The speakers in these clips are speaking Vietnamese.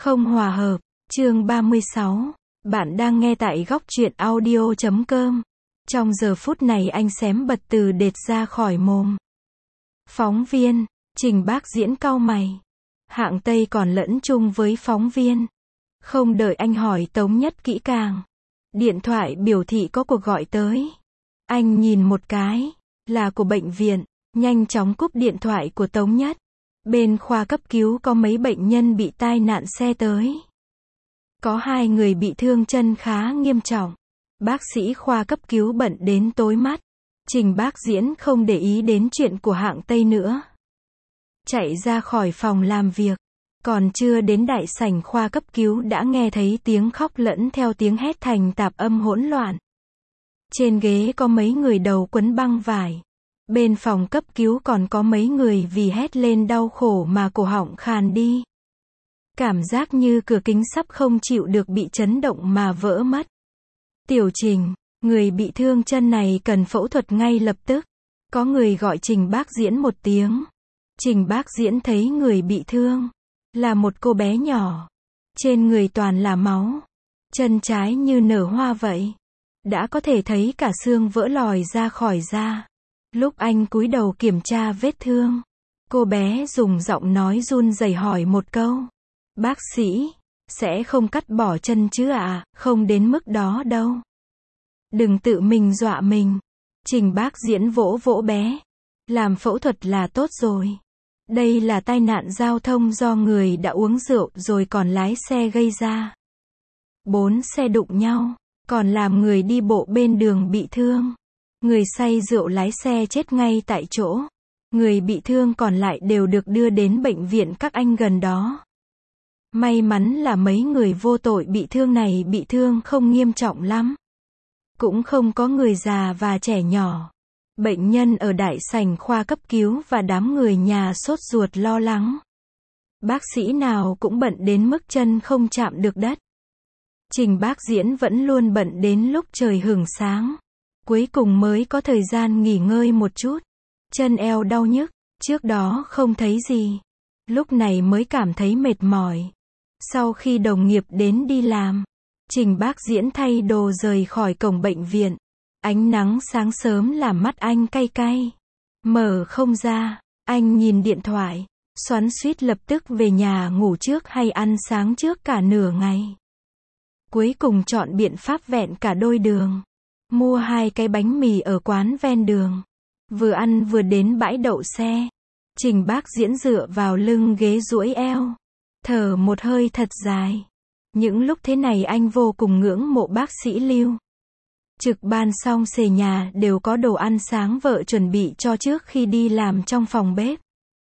Không hòa hợp. Chương 36. Bạn đang nghe tại góc truyện audio.com. Trong giờ phút này anh xém bật từ đệt ra khỏi mồm. Phóng viên. Trình Bác Diễn cau mày. Hạng Tây còn lẫn chung với phóng viên. Không đợi anh hỏi Tống Nhất kỹ càng. Điện thoại biểu thị có cuộc gọi tới. Anh nhìn một cái. Là của bệnh viện. Nhanh chóng cúp điện thoại của Tống Nhất. Bên khoa cấp cứu có mấy bệnh nhân bị tai nạn xe tới. Có 2 người bị thương chân khá nghiêm trọng. Bác sĩ khoa cấp cứu bận đến tối mắt. Trình Bác Diễn không để ý đến chuyện của Hạng Tây nữa. Chạy ra khỏi phòng làm việc. Còn chưa đến đại sảnh khoa cấp cứu đã nghe thấy tiếng khóc lẫn theo tiếng hét thành tạp âm hỗn loạn. Trên ghế có mấy người đầu quấn băng vải. Bên phòng cấp cứu còn có mấy người vì hét lên đau khổ mà cổ họng khàn đi. Cảm giác như cửa kính sắp không chịu được bị chấn động mà vỡ mất. Tiểu Trình, người bị thương chân này cần phẫu thuật ngay lập tức. Có người gọi Trình Bác Diễn một tiếng. Trình Bác Diễn thấy người bị thương là một cô bé nhỏ. Trên người toàn là máu. Chân trái như nở hoa vậy. Đã có thể thấy cả xương vỡ lòi ra khỏi da. Lúc anh cúi đầu kiểm tra vết thương, cô bé dùng giọng nói run rẩy hỏi một câu. Bác sĩ, sẽ không cắt bỏ chân chứ ạ? Không đến mức đó đâu. Đừng tự mình dọa mình. Trình Bác Diễn vỗ vỗ bé. Làm phẫu thuật là tốt rồi. Đây là tai nạn giao thông do người đã uống rượu rồi còn lái xe gây ra. 4 xe đụng nhau, còn làm người đi bộ bên đường bị thương. Người say rượu lái xe chết ngay tại chỗ. Người bị thương còn lại đều được đưa đến bệnh viện các anh gần đó. May mắn là mấy người vô tội bị thương này bị thương không nghiêm trọng lắm. Cũng không có người già và trẻ nhỏ. Bệnh nhân ở đại sảnh khoa cấp cứu và đám người nhà sốt ruột lo lắng. Bác sĩ nào cũng bận đến mức chân không chạm được đất. Trình Bác Diễn vẫn luôn bận đến lúc trời hửng sáng. Cuối cùng mới có thời gian nghỉ ngơi một chút. Chân eo đau nhức, trước đó không thấy gì. Lúc này mới cảm thấy mệt mỏi. Sau khi đồng nghiệp đến đi làm, Trình Bác Diễn thay đồ rời khỏi cổng bệnh viện. Ánh nắng sáng sớm làm mắt anh cay cay. Mở không ra, anh nhìn điện thoại, xoắn xuýt lập tức về nhà ngủ trước hay ăn sáng trước cả nửa ngày. Cuối cùng chọn biện pháp vẹn cả đôi đường. Mua 2 cái bánh mì ở quán ven đường. Vừa ăn vừa đến bãi đậu xe. Trình Bác Diễn dựa vào lưng ghế duỗi eo. Thở một hơi thật dài. Những lúc thế này anh vô cùng ngưỡng mộ bác sĩ Lưu. Trực ban xong về nhà đều có đồ ăn sáng vợ chuẩn bị cho trước khi đi làm trong phòng bếp.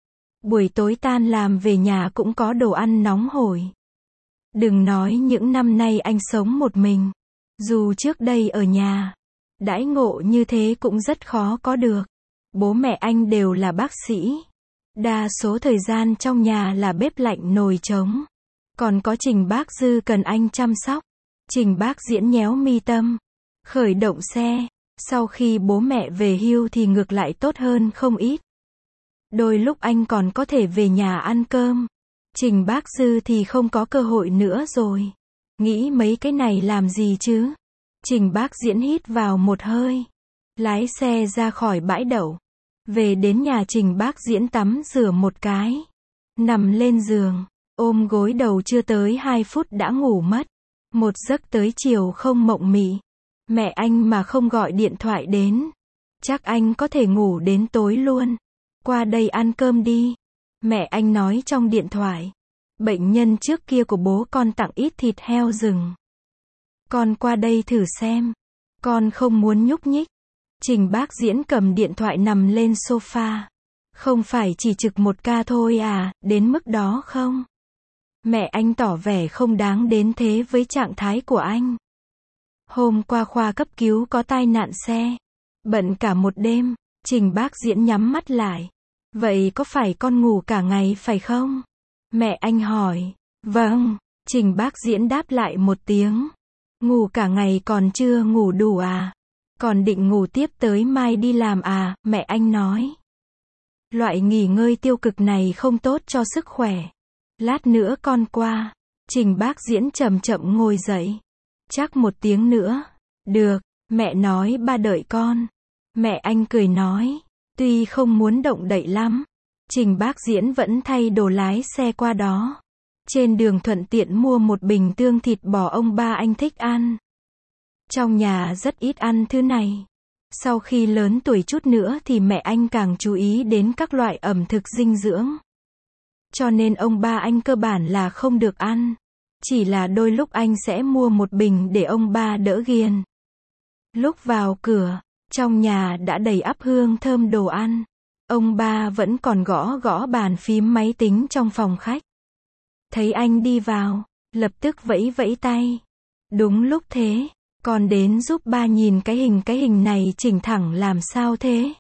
Buổi tối tan làm về nhà cũng có đồ ăn nóng hổi. Đừng nói những năm nay anh sống một mình. Dù trước đây ở nhà, đãi ngộ như thế cũng rất khó có được. Bố mẹ anh đều là bác sĩ. Đa số thời gian trong nhà là bếp lạnh nồi trống. Còn có Trình Bác Dư cần anh chăm sóc. Trình Bác Diễn nhéo mi tâm. Khởi động xe. Sau khi bố mẹ về hưu thì ngược lại tốt hơn không ít. Đôi lúc anh còn có thể về nhà ăn cơm. Trình Bác Dư thì không có cơ hội nữa rồi. Nghĩ mấy cái này làm gì chứ? Trình Bác Diễn hít vào một hơi. Lái xe ra khỏi bãi đậu. Về đến nhà Trình Bác Diễn tắm rửa một cái. Nằm lên giường. Ôm gối đầu chưa tới 2 phút đã ngủ mất. Một giấc tới chiều không mộng mị. Mẹ anh mà không gọi điện thoại đến. Chắc anh có thể ngủ đến tối luôn. Qua đây ăn cơm đi. Mẹ anh nói trong điện thoại. Bệnh nhân trước kia của bố con tặng ít thịt heo rừng. Con qua đây thử xem. Con không muốn nhúc nhích. Trình Bác Diễn cầm điện thoại nằm lên sofa. Không phải chỉ trực 1 ca thôi à, đến mức đó không? Mẹ anh tỏ vẻ không đáng đến thế với trạng thái của anh. Hôm qua khoa cấp cứu có tai nạn xe. Bận cả một đêm, Trình Bác Diễn nhắm mắt lại. Vậy có phải con ngủ cả ngày phải không? Mẹ anh hỏi. Vâng, Trình Bác Diễn đáp lại một tiếng. Ngủ cả ngày còn chưa ngủ đủ à? Còn định ngủ tiếp tới mai đi làm à? Mẹ anh nói. Loại nghỉ ngơi tiêu cực này không tốt cho sức khỏe. Lát nữa con qua. Trình Bác Diễn chậm chậm ngồi dậy. Chắc 1 tiếng nữa. Được, mẹ nói ba đợi con. Mẹ anh cười nói. Tuy không muốn động đậy lắm, Trình Bác Diễn vẫn thay đồ lái xe qua đó. Trên đường thuận tiện mua một bình tương thịt bò ông ba anh thích ăn. Trong nhà rất ít ăn thứ này. Sau khi lớn tuổi chút nữa thì mẹ anh càng chú ý đến các loại ẩm thực dinh dưỡng. Cho nên ông ba anh cơ bản là không được ăn. Chỉ là đôi lúc anh sẽ mua một bình để ông ba đỡ ghiền. Lúc vào cửa, trong nhà đã đầy ắp hương thơm đồ ăn. Ông ba vẫn còn gõ gõ bàn phím máy tính trong phòng khách. Thấy anh đi vào, lập tức vẫy vẫy tay. Đúng lúc thế, con đến giúp ba nhìn cái hình này chỉnh thẳng làm sao thế?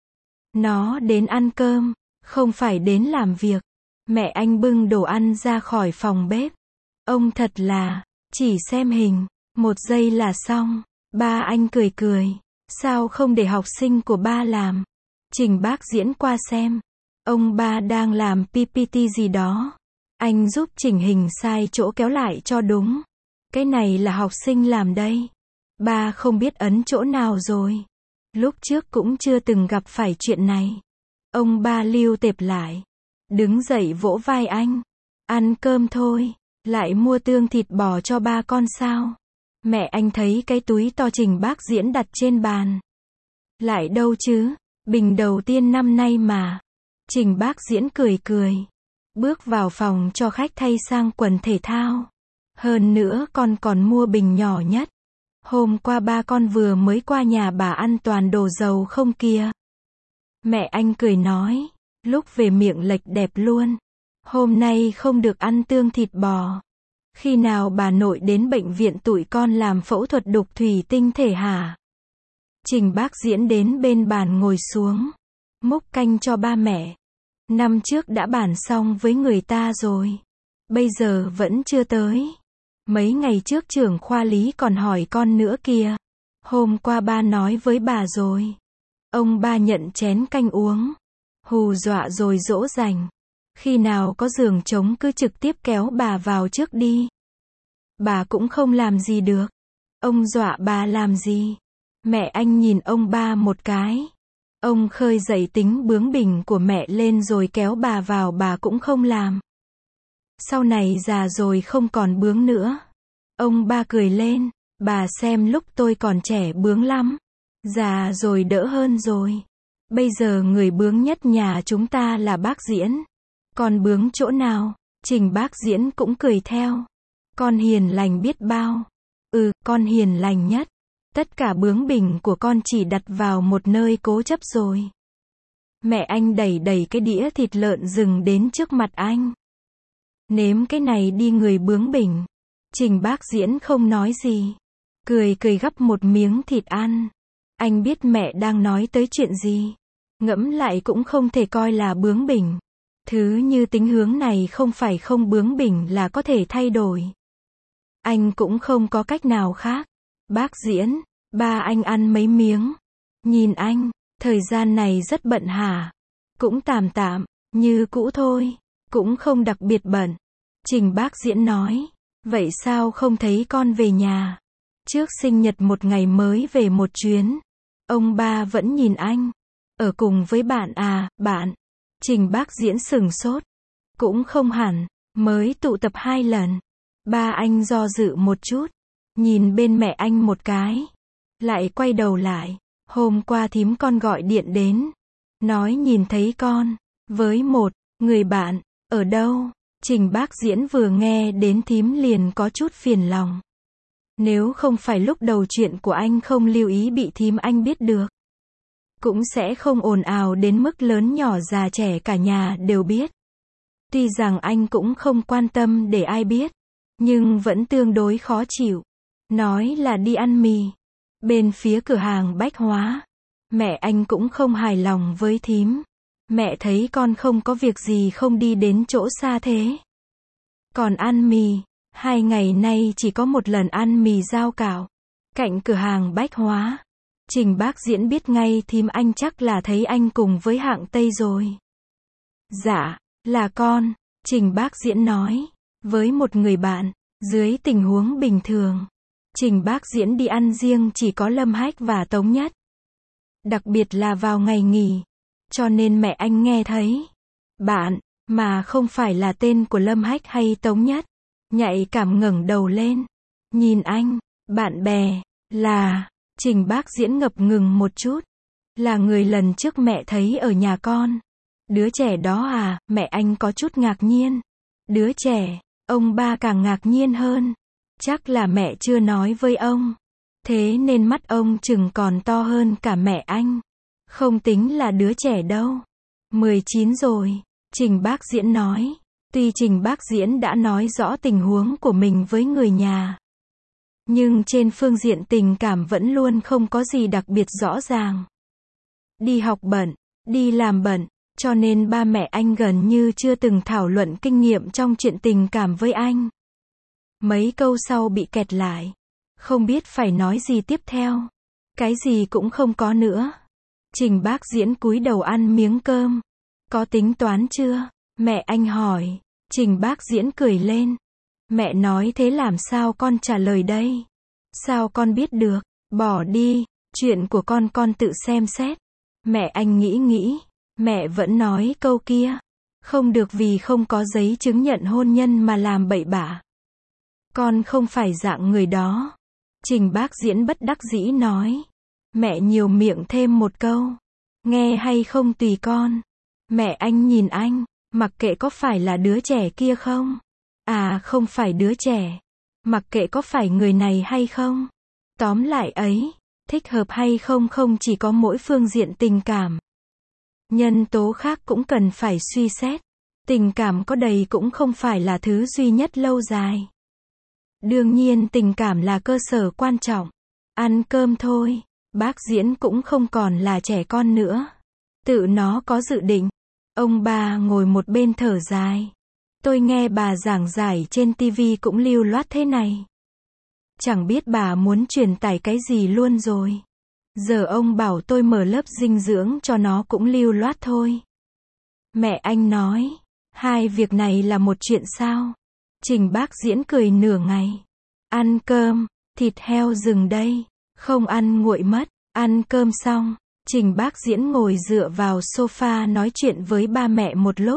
Nó đến ăn cơm, không phải đến làm việc. Mẹ anh bưng đồ ăn ra khỏi phòng bếp. Ông thật là, chỉ xem hình, 1 giây là xong. Ba anh cười cười. Sao không để học sinh của ba làm? Trình Bác Diễn qua xem. Ông ba đang làm PPT gì đó. Anh giúp chỉnh hình sai chỗ kéo lại cho đúng. Cái này là học sinh làm đây. Ba không biết ấn chỗ nào rồi. Lúc trước cũng chưa từng gặp phải chuyện này. Ông ba lưu tệp lại. Đứng dậy vỗ vai anh. Ăn cơm thôi. Lại mua tương thịt bò cho ba con sao? Mẹ anh thấy cái túi to Trình Bác Diễn đặt trên bàn. Lại đâu chứ? Bình đầu tiên năm nay mà. Trình Bác Diễn cười cười. Bước vào phòng cho khách thay sang quần thể thao. Hơn nữa con còn mua bình nhỏ nhất. Hôm qua ba con vừa mới qua nhà bà ăn toàn đồ dầu không kia. Mẹ anh cười nói. Lúc về miệng lệch đẹp luôn. Hôm nay không được ăn tương thịt bò. Khi nào bà nội đến bệnh viện tụi con làm phẫu thuật đục thủy tinh thể hả? Trình Bác Diễn đến bên bàn ngồi xuống. Múc canh cho ba mẹ. Năm trước đã bàn xong với người ta rồi. Bây giờ vẫn chưa tới. Mấy ngày trước trưởng khoa lý còn hỏi con nữa kìa. Hôm qua ba nói với bà rồi. Ông ba nhận chén canh uống. Hù dọa rồi dỗ dành. Khi nào có giường trống cứ trực tiếp kéo bà vào trước đi. Bà cũng không làm gì được. Ông dọa bà làm gì? Mẹ anh nhìn ông ba một cái. Ông khơi dậy tính bướng bỉnh của mẹ lên rồi kéo bà vào bà cũng không làm. Sau này già rồi không còn bướng nữa. Ông ba cười lên. Bà xem lúc tôi còn trẻ bướng lắm. Già rồi đỡ hơn rồi. Bây giờ người bướng nhất nhà chúng ta là bác Diễn. Con bướng chỗ nào? Trình Bác Diễn cũng cười theo. Con hiền lành biết bao. Con hiền lành nhất. Tất cả bướng bỉnh của con chỉ đặt vào một nơi cố chấp rồi. Mẹ anh đẩy đẩy cái đĩa thịt lợn rừng đến trước mặt anh. Nếm cái này đi người bướng bỉnh. Trình Bác Diễn không nói gì. Cười cười gắp một miếng thịt ăn. Anh biết mẹ đang nói tới chuyện gì. Ngẫm lại cũng không thể coi là bướng bỉnh. Thứ như tính hướng này không phải không bướng bỉnh là có thể thay đổi. Anh cũng không có cách nào khác. Bác Diễn, ba anh ăn mấy miếng. Nhìn anh, thời gian này rất bận hả? Cũng tạm tạm, như cũ thôi. Cũng không đặc biệt bận. Trình Bác Diễn nói. Vậy sao không thấy con về nhà? Trước sinh nhật một ngày mới về một chuyến. Ông ba vẫn nhìn anh. Ở cùng với bạn à, bạn? Trình Bác Diễn sửng sốt. Cũng không hẳn, mới tụ tập 2 lần. Ba anh do dự một chút. Nhìn bên mẹ anh một cái. Lại quay đầu lại. Hôm qua thím con gọi điện đến. Nói nhìn thấy con. Với một người bạn. Ở đâu? Trình Bác Diễn vừa nghe đến thím liền có chút phiền lòng. Nếu không phải lúc đầu chuyện của anh không lưu ý bị thím anh biết được. Cũng sẽ không ồn ào đến mức lớn nhỏ già trẻ cả nhà đều biết. Tuy rằng anh cũng không quan tâm để ai biết. Nhưng vẫn tương đối khó chịu. Nói là đi ăn mì. Bên phía cửa hàng bách hóa. Mẹ anh cũng không hài lòng với thím. Mẹ thấy con không có việc gì không đi đến chỗ xa thế. Còn ăn mì. 2 ngày nay chỉ có một lần ăn mì dao cảo. Cạnh cửa hàng bách hóa. Trình Bác Diễn biết ngay thím anh chắc là thấy anh cùng với hạng Tây rồi. Dạ, là con. Trình Bác Diễn nói. Với một người bạn, dưới tình huống bình thường, Trình Bác Diễn đi ăn riêng chỉ có Lâm Hách và Tống Nhất. Đặc biệt là vào ngày nghỉ. Cho nên mẹ anh nghe thấy bạn, mà không phải là tên của Lâm Hách hay Tống Nhất, nhạy cảm ngẩng đầu lên. Nhìn anh, bạn bè, là, Trình Bác Diễn ngập ngừng một chút. Là người lần trước mẹ thấy ở nhà con. Đứa trẻ đó à, mẹ anh có chút ngạc nhiên. Đứa trẻ, ông ba càng ngạc nhiên hơn. Chắc là mẹ chưa nói với ông. Thế nên mắt ông chừng còn to hơn cả mẹ anh. Không tính là đứa trẻ đâu. 19 rồi, Trình Bác Diễn nói. Tuy Trình Bác Diễn đã nói rõ tình huống của mình với người nhà, nhưng trên phương diện tình cảm vẫn luôn không có gì đặc biệt rõ ràng. Đi học bận, đi làm bận, cho nên ba mẹ anh gần như chưa từng thảo luận kinh nghiệm trong chuyện tình cảm với anh. Mấy câu sau bị kẹt lại. Không biết phải nói gì tiếp theo. Cái gì cũng không có nữa. Trình Bác Diễn cúi đầu ăn miếng cơm. Có tính toán chưa? Mẹ anh hỏi. Trình Bác Diễn cười lên. Mẹ nói thế làm sao con trả lời đây? Sao con biết được? Bỏ đi, chuyện của con tự xem xét. Mẹ anh nghĩ. Mẹ vẫn nói câu kia. Không được vì không có giấy chứng nhận hôn nhân mà làm bậy bạ. Con không phải dạng người đó. Trình Bác Diễn bất đắc dĩ nói. Mẹ nhiều miệng thêm một câu. Nghe hay không tùy con. Mẹ anh nhìn anh, mặc kệ có phải là đứa trẻ kia không? À không phải đứa trẻ. Mặc kệ có phải người này hay không? Tóm lại ấy, thích hợp hay không không chỉ có mỗi phương diện tình cảm. Nhân tố khác cũng cần phải suy xét. Tình cảm có đầy cũng không phải là thứ duy nhất lâu dài. Đương nhiên tình cảm là cơ sở quan trọng. Ăn cơm thôi, Bác Diễn cũng không còn là trẻ con nữa. Tự nó có dự định. Ông bà ngồi một bên thở dài. Tôi nghe bà giảng giải trên tivi cũng lưu loát thế này. Chẳng biết bà muốn truyền tải cái gì luôn rồi. Giờ ông bảo tôi mở lớp dinh dưỡng cho nó cũng lưu loát thôi. Mẹ anh nói, hai việc này là một chuyện sao? Trình Bác Diễn cười nửa ngày. Ăn cơm, thịt heo rừng đây. Không ăn nguội mất. Ăn cơm xong, Trình Bác Diễn ngồi dựa vào sofa nói chuyện với ba mẹ một lúc.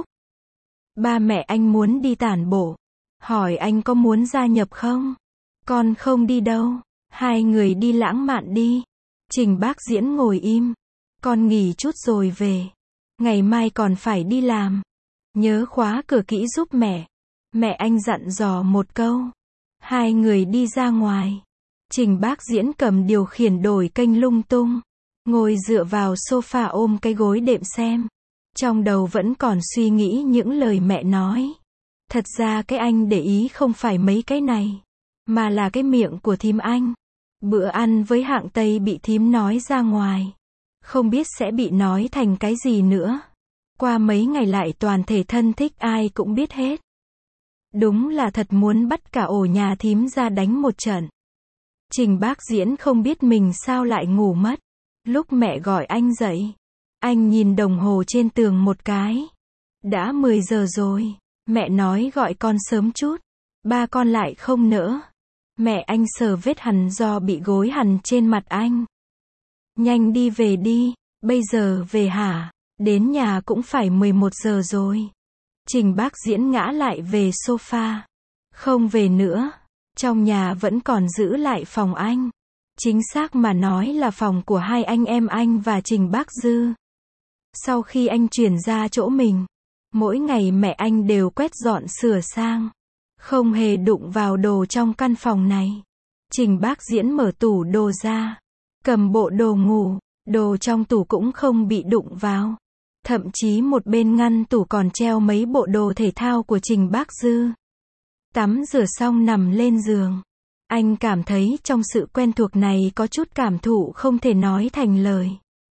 Ba mẹ anh muốn đi tản bộ. Hỏi anh có muốn gia nhập không? Con không đi đâu. Hai người đi lãng mạn đi. Trình Bác Diễn ngồi im. Con nghỉ chút rồi về. Ngày mai còn phải đi làm. Nhớ khóa cửa kỹ giúp mẹ. Mẹ anh dặn dò một câu. Hai người đi ra ngoài. Trình Bác Diễn cầm điều khiển đổi kênh lung tung. Ngồi dựa vào sofa ôm cái gối đệm xem. Trong đầu vẫn còn suy nghĩ những lời mẹ nói. Thật ra cái anh để ý không phải mấy cái này, mà là cái miệng của thím anh. Bữa ăn với hạng Tây bị thím nói ra ngoài. Không biết sẽ bị nói thành cái gì nữa. Qua mấy ngày lại toàn thể thân thích ai cũng biết hết. Đúng là thật muốn bắt cả ổ nhà thím ra đánh một trận. Trình Bác Diễn không biết mình sao lại ngủ mất. Lúc mẹ gọi anh dậy, anh nhìn đồng hồ trên tường một cái. Đã 10 giờ rồi. Mẹ nói gọi con sớm chút. Ba con lại không nỡ. Mẹ anh sờ vết hằn do bị gối hằn trên mặt anh. Nhanh đi về đi. Bây giờ về hả? Đến nhà cũng phải 11 giờ rồi. Trình Bác Diễn ngã lại về sofa. Không về nữa. Trong nhà vẫn còn giữ lại phòng anh. Chính xác mà nói là phòng của hai anh em anh và Trình Bác Dư. Sau khi anh chuyển ra chỗ mình, mỗi ngày mẹ anh đều quét dọn sửa sang. Không hề đụng vào đồ trong căn phòng này. Trình Bác Diễn mở tủ đồ ra. Cầm bộ đồ ngủ. Đồ trong tủ cũng không bị đụng vào. Thậm chí một bên ngăn tủ còn treo mấy bộ đồ thể thao của Trình Bác Dư. Tắm rửa xong nằm lên giường. Anh cảm thấy trong sự quen thuộc này có chút cảm thụ không thể nói thành lời.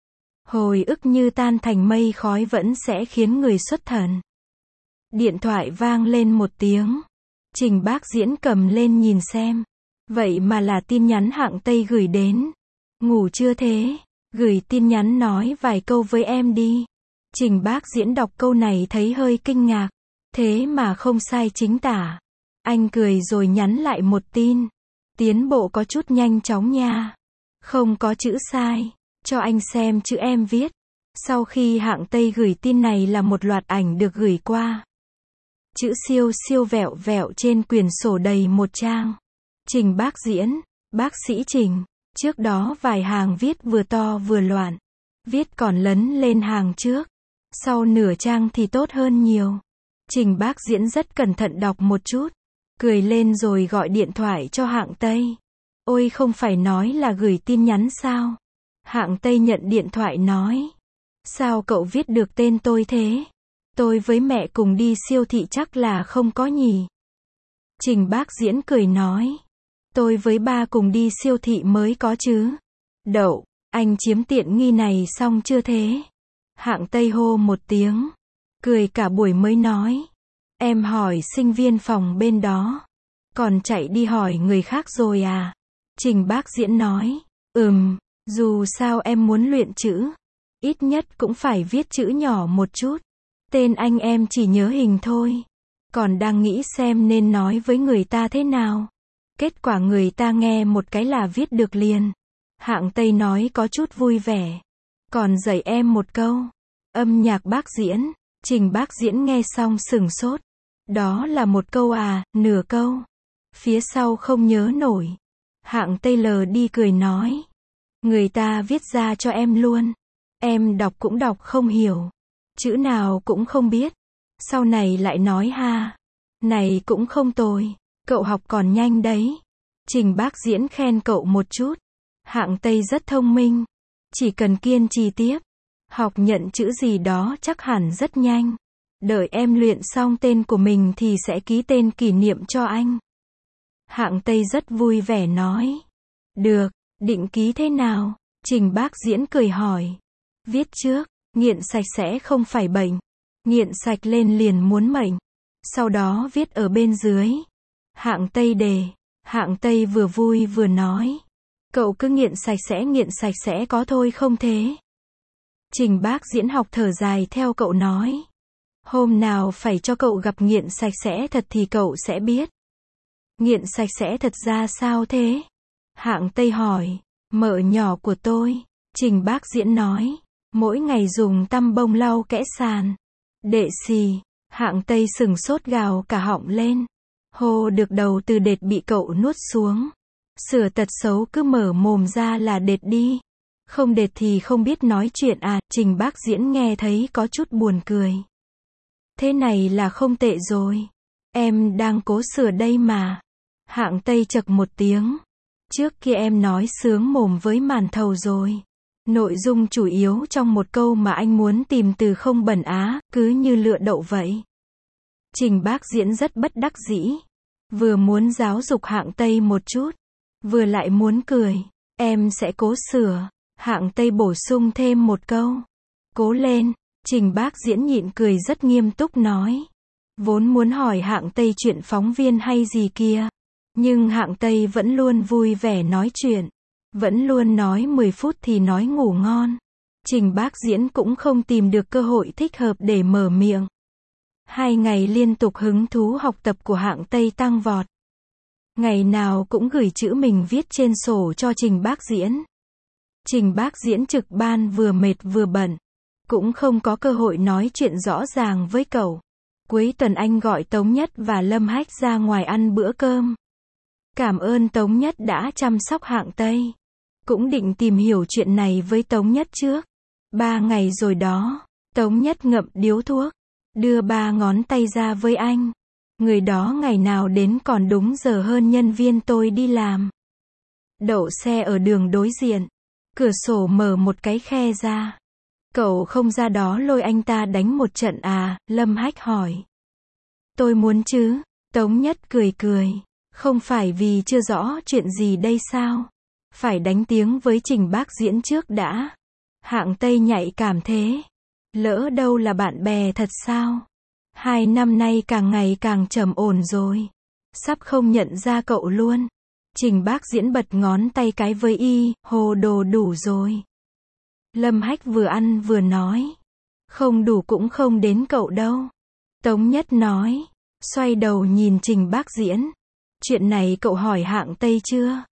Hồi ức như tan thành mây khói vẫn sẽ khiến người xuất thần. Điện thoại vang lên một tiếng. Trình Bác Diễn cầm lên nhìn xem. Vậy mà là tin nhắn hạng Tây gửi đến. Ngủ chưa thế? Gửi tin nhắn nói vài câu với em đi. Trình Bác Diễn đọc câu này thấy hơi kinh ngạc. Thế mà không sai chính tả. Anh cười rồi nhắn lại một tin. Tiến bộ có chút nhanh chóng nha. Không có chữ sai. Cho anh xem chữ em viết. Sau khi Hạng Tây gửi tin này là một loạt ảnh được gửi qua. Chữ siêu siêu vẹo vẹo trên quyển sổ đầy một trang. Trình Bác Diễn, bác sĩ Trình. Trước đó vài hàng viết vừa to vừa loạn. Viết còn lấn lên hàng trước. Sau nửa trang thì tốt hơn nhiều. Trình Bác Diễn rất cẩn thận đọc một chút. Cười lên rồi gọi điện thoại cho Hạng Tây. Ôi không phải nói là gửi tin nhắn sao? Hạng Tây nhận điện thoại nói. Sao cậu viết được tên tôi thế? Tôi với mẹ cùng đi siêu thị chắc là không có nhỉ? Trình Bác Diễn cười nói. Tôi với ba cùng đi siêu thị mới có chứ. Đậu, anh chiếm tiện nghi này xong chưa thế? Hạng Tây hô một tiếng. Cười cả buổi mới nói. Em hỏi sinh viên phòng bên đó. Còn chạy đi hỏi người khác rồi à? Trình Bác Diễn nói. Dù sao em muốn luyện chữ. Ít nhất cũng phải viết chữ nhỏ một chút. Tên anh em chỉ nhớ hình thôi. Còn đang nghĩ xem nên nói với người ta thế nào. Kết quả người ta nghe một cái là viết được liền. Hạng Tây nói có chút vui vẻ. Còn dạy em một câu. Âm nhạc Bác Diễn. Trình Bác Diễn nghe xong sửng sốt. Đó là một câu à, nửa câu. Phía sau không nhớ nổi. Hạng Tây lờ đi cười nói. Người ta viết ra cho em luôn. Em đọc cũng đọc không hiểu. Chữ nào cũng không biết. Sau này lại nói ha. Này cũng không tồi. Cậu học còn nhanh đấy. Trình Bác Diễn khen cậu một chút. Hạng Tây rất thông minh. Chỉ cần kiên trì tiếp. Học nhận chữ gì đó chắc hẳn rất nhanh. Đợi em luyện xong tên của mình thì sẽ ký tên kỷ niệm cho anh. Hạng Tây rất vui vẻ nói. Được, định ký thế nào? Trình Bác Diễn cười hỏi. Viết trước, nghiện sạch sẽ không phải bệnh. Nghiện sạch lên liền muốn mệnh. Sau đó viết ở bên dưới. Hạng Tây đề. Hạng Tây vừa vui vừa nói. Cậu cứ nghiện sạch sẽ có thôi không thế? Trình Bác Diễn học thở dài theo cậu nói. Hôm nào phải cho cậu gặp nghiện sạch sẽ thật thì cậu sẽ biết. Nghiện sạch sẽ thật ra sao thế? Hạng Tây hỏi. Mợ nhỏ của tôi. Trình Bác Diễn nói. Mỗi ngày dùng tăm bông lau kẽ sàn. Đệ xì. Hạng Tây sừng sốt gào cả họng lên. Hô được đầu từ đệt bị cậu nuốt xuống. Sửa tật xấu cứ mở mồm ra là đệt đi. Không đệt thì không biết nói chuyện à? Trình Bác Diễn nghe thấy có chút buồn cười. Thế này là không tệ rồi. Em đang cố sửa đây mà. Hạng Tây chậc một tiếng. Trước kia em nói sướng mồm với màn thầu rồi. Nội dung chủ yếu trong một câu mà anh muốn tìm từ không bẩn á, cứ như lựa đậu vậy. Trình Bác Diễn rất bất đắc dĩ. Vừa muốn giáo dục Hạng Tây một chút. Vừa lại muốn cười. Em sẽ cố sửa. Hạng Tây bổ sung thêm một câu. Cố lên. Trình Bác Diễn nhịn cười rất nghiêm túc nói. Vốn muốn hỏi Hạng Tây chuyện phóng viên hay gì kia. Nhưng Hạng Tây vẫn luôn vui vẻ nói chuyện. Vẫn luôn nói 10 phút thì nói ngủ ngon. Trình Bác Diễn cũng không tìm được cơ hội thích hợp để mở miệng. 2 ngày liên tục hứng thú học tập của Hạng Tây tăng vọt. Ngày nào cũng gửi chữ mình viết trên sổ cho Trình Bác Diễn. Trình Bác Diễn trực ban vừa mệt vừa bận. Cũng không có cơ hội nói chuyện rõ ràng với cậu. Cuối tuần anh gọi Tống Nhất và Lâm Hách ra ngoài ăn bữa cơm. Cảm ơn Tống Nhất đã chăm sóc Hạng Tây. Cũng định tìm hiểu chuyện này với Tống Nhất trước. 3 ngày rồi đó. Tống Nhất ngậm điếu thuốc. Đưa 3 ngón tay ra với anh. Người đó ngày nào đến còn đúng giờ hơn nhân viên tôi đi làm. Đậu xe ở đường đối diện. Cửa sổ mở một cái khe ra. Cậu không ra đó lôi anh ta đánh một trận à? Lâm Hách hỏi. Tôi muốn chứ. Tống Nhất cười cười. Không phải vì chưa rõ chuyện gì đây sao? Phải đánh tiếng với Trình Bác Diễn trước đã. Hạng Tây nhạy cảm thế. Lỡ đâu là bạn bè thật sao? 2 năm nay càng ngày càng trầm ổn rồi. Sắp không nhận ra cậu luôn. Trình Bác Diễn bật ngón tay cái với y, hồ đồ đủ rồi. Lâm Hách vừa ăn vừa nói. Không đủ cũng không đến cậu đâu. Tống Nhất nói. xoay đầu nhìn Trình Bác Diễn. Chuyện này cậu hỏi hạng Tây chưa?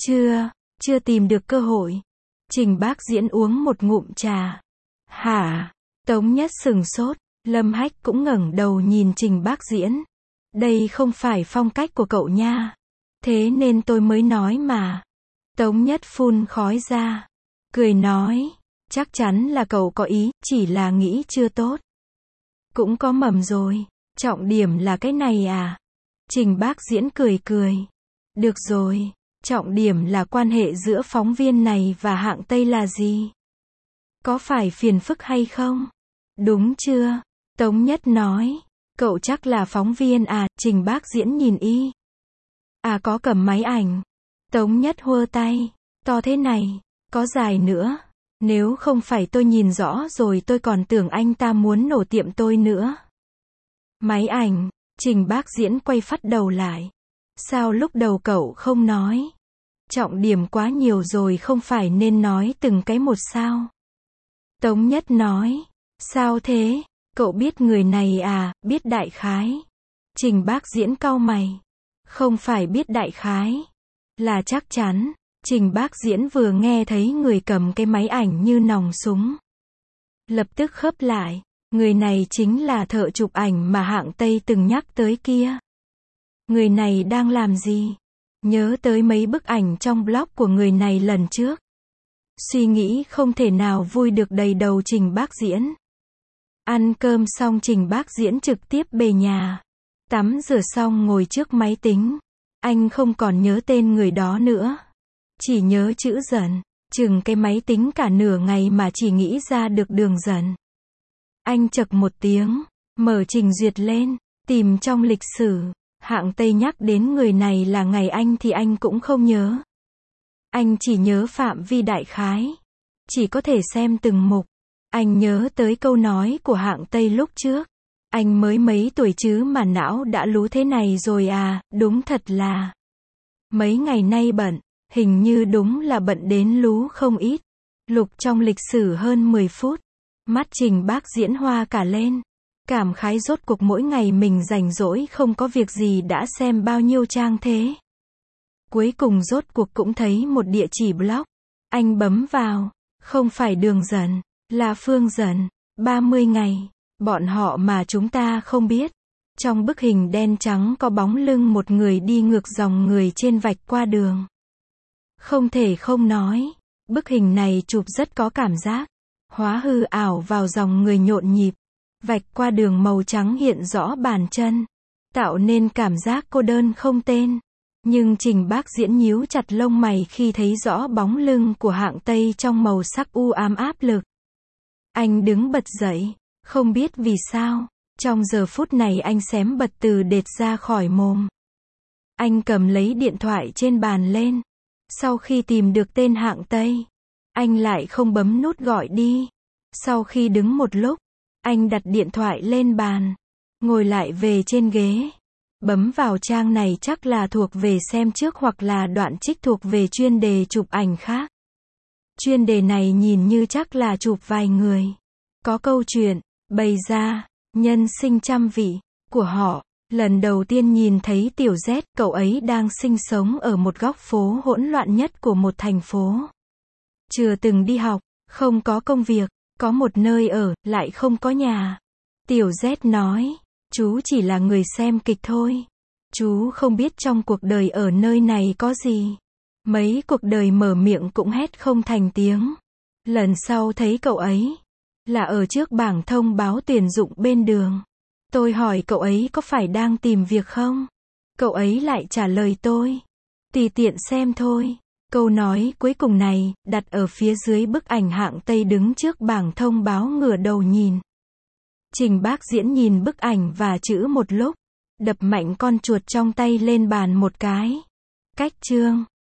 Chưa tìm được cơ hội. Trình Bác Diễn uống một ngụm trà. Hả? Tống Nhất sừng sốt, Lâm Hách cũng ngẩng đầu nhìn Trình Bác Diễn. Đây không phải phong cách của cậu nha. Thế nên tôi mới nói mà. Tống Nhất phun khói ra, cười nói, chắc chắn là cậu có ý, chỉ là nghĩ chưa tốt. Cũng có mầm rồi, trọng điểm là cái này à? Trình Bác Diễn cười cười. Được rồi, trọng điểm là quan hệ giữa phóng viên này và hạng Tây là gì? Có phải phiền phức hay không? Đúng chưa? Tống Nhất nói, cậu chắc là phóng viên à? Trình Bác Diễn nhìn y. À, có cầm máy ảnh. Tống Nhất hơ tay, to thế này, có dài nữa. Nếu không phải tôi nhìn rõ rồi tôi còn tưởng anh ta muốn nổ tiệm tôi nữa. Máy ảnh. Trình Bác Diễn quay phắt đầu lại. Sao lúc đầu cậu không nói? Trọng điểm quá nhiều rồi, không phải nên nói từng cái một sao? Tống Nhất nói, sao thế? Cậu biết người này à? Biết đại khái. Trình Bác Diễn cau mày. Không phải biết đại khái, là chắc chắn. Trình Bác Diễn vừa nghe thấy người cầm cái máy ảnh như nòng súng, lập tức khớp lại. Người này chính là thợ chụp ảnh mà hạng Tây từng nhắc tới kia. Người này đang làm gì? Nhớ tới mấy bức ảnh trong blog của người này lần trước. Suy nghĩ không thể nào vui được đầy đầu Trình Bác Diễn. Ăn cơm xong Trình Bác Diễn trực tiếp về nhà. Tắm rửa xong ngồi trước máy tính. Anh không còn nhớ tên người đó nữa. Chỉ nhớ chữ dần. Chừng cái máy tính cả nửa ngày mà chỉ nghĩ ra được đường dần. Anh chậc một tiếng, mở trình duyệt lên, tìm trong lịch sử. Hạng Tây nhắc đến người này là ngày anh thì anh cũng không nhớ. Anh chỉ nhớ phạm vi đại khái. Chỉ có thể xem từng mục. Anh nhớ tới câu nói của hạng Tây lúc trước. Anh mới mấy tuổi chứ mà não đã lú thế này rồi à? Đúng thật là mấy ngày nay bận. Hình như đúng là bận đến lú không ít. Lục trong lịch sử hơn 10 phút. Mắt Trình Bác Diễn hoa cả lên. Cảm khái rốt cuộc mỗi ngày mình rảnh rỗi không có việc gì đã xem bao nhiêu trang thế. Cuối cùng rốt cuộc cũng thấy một địa chỉ blog. Anh bấm vào. Không phải Đường Dần, là Phương Dần. 30 ngày. Bọn họ mà chúng ta không biết. Trong bức hình đen trắng có bóng lưng một người đi ngược dòng người trên vạch qua đường. Không thể không nói, bức hình này chụp rất có cảm giác. Hóa hư ảo vào dòng người nhộn nhịp. Vạch qua đường màu trắng hiện rõ bàn chân. Tạo nên cảm giác cô đơn không tên. Nhưng Trình Bác Diễn nhíu chặt lông mày khi thấy rõ bóng lưng của hạng Tây trong màu sắc u ám áp lực. Anh đứng bật dậy. Không biết vì sao, trong giờ phút này anh xém bật từ đệt ra khỏi mồm. Anh cầm lấy điện thoại trên bàn lên. Sau khi tìm được tên hạng Tây, anh lại không bấm nút gọi đi. Sau khi đứng một lúc, anh đặt điện thoại lên bàn, ngồi lại về trên ghế. Bấm vào trang này chắc là thuộc về xem trước hoặc là đoạn trích thuộc về chuyên đề chụp ảnh khác. Chuyên đề này nhìn như chắc là chụp vài người. Có câu chuyện bày ra nhân sinh trăm vị của họ. Lần đầu tiên nhìn thấy Tiểu Z, cậu ấy đang sinh sống ở một góc phố hỗn loạn nhất của một thành phố. Chưa từng đi học, không có công việc, có một nơi ở, lại không có nhà. Tiểu Z nói, chú chỉ là người xem kịch thôi. Chú không biết trong cuộc đời ở nơi này có gì. Mấy cuộc đời mở miệng cũng hét không thành tiếng. Lần sau thấy cậu ấy là ở trước bảng thông báo tuyển dụng bên đường. Tôi hỏi cậu ấy có phải đang tìm việc không? Cậu ấy lại trả lời tôi, tùy tiện xem thôi. Câu nói cuối cùng này, đặt ở phía dưới bức ảnh hạng Tây đứng trước bảng thông báo ngửa đầu nhìn. Trình Bác Diễn nhìn bức ảnh và chữ một lúc, đập mạnh con chuột trong tay lên bàn một cái. Cách chương.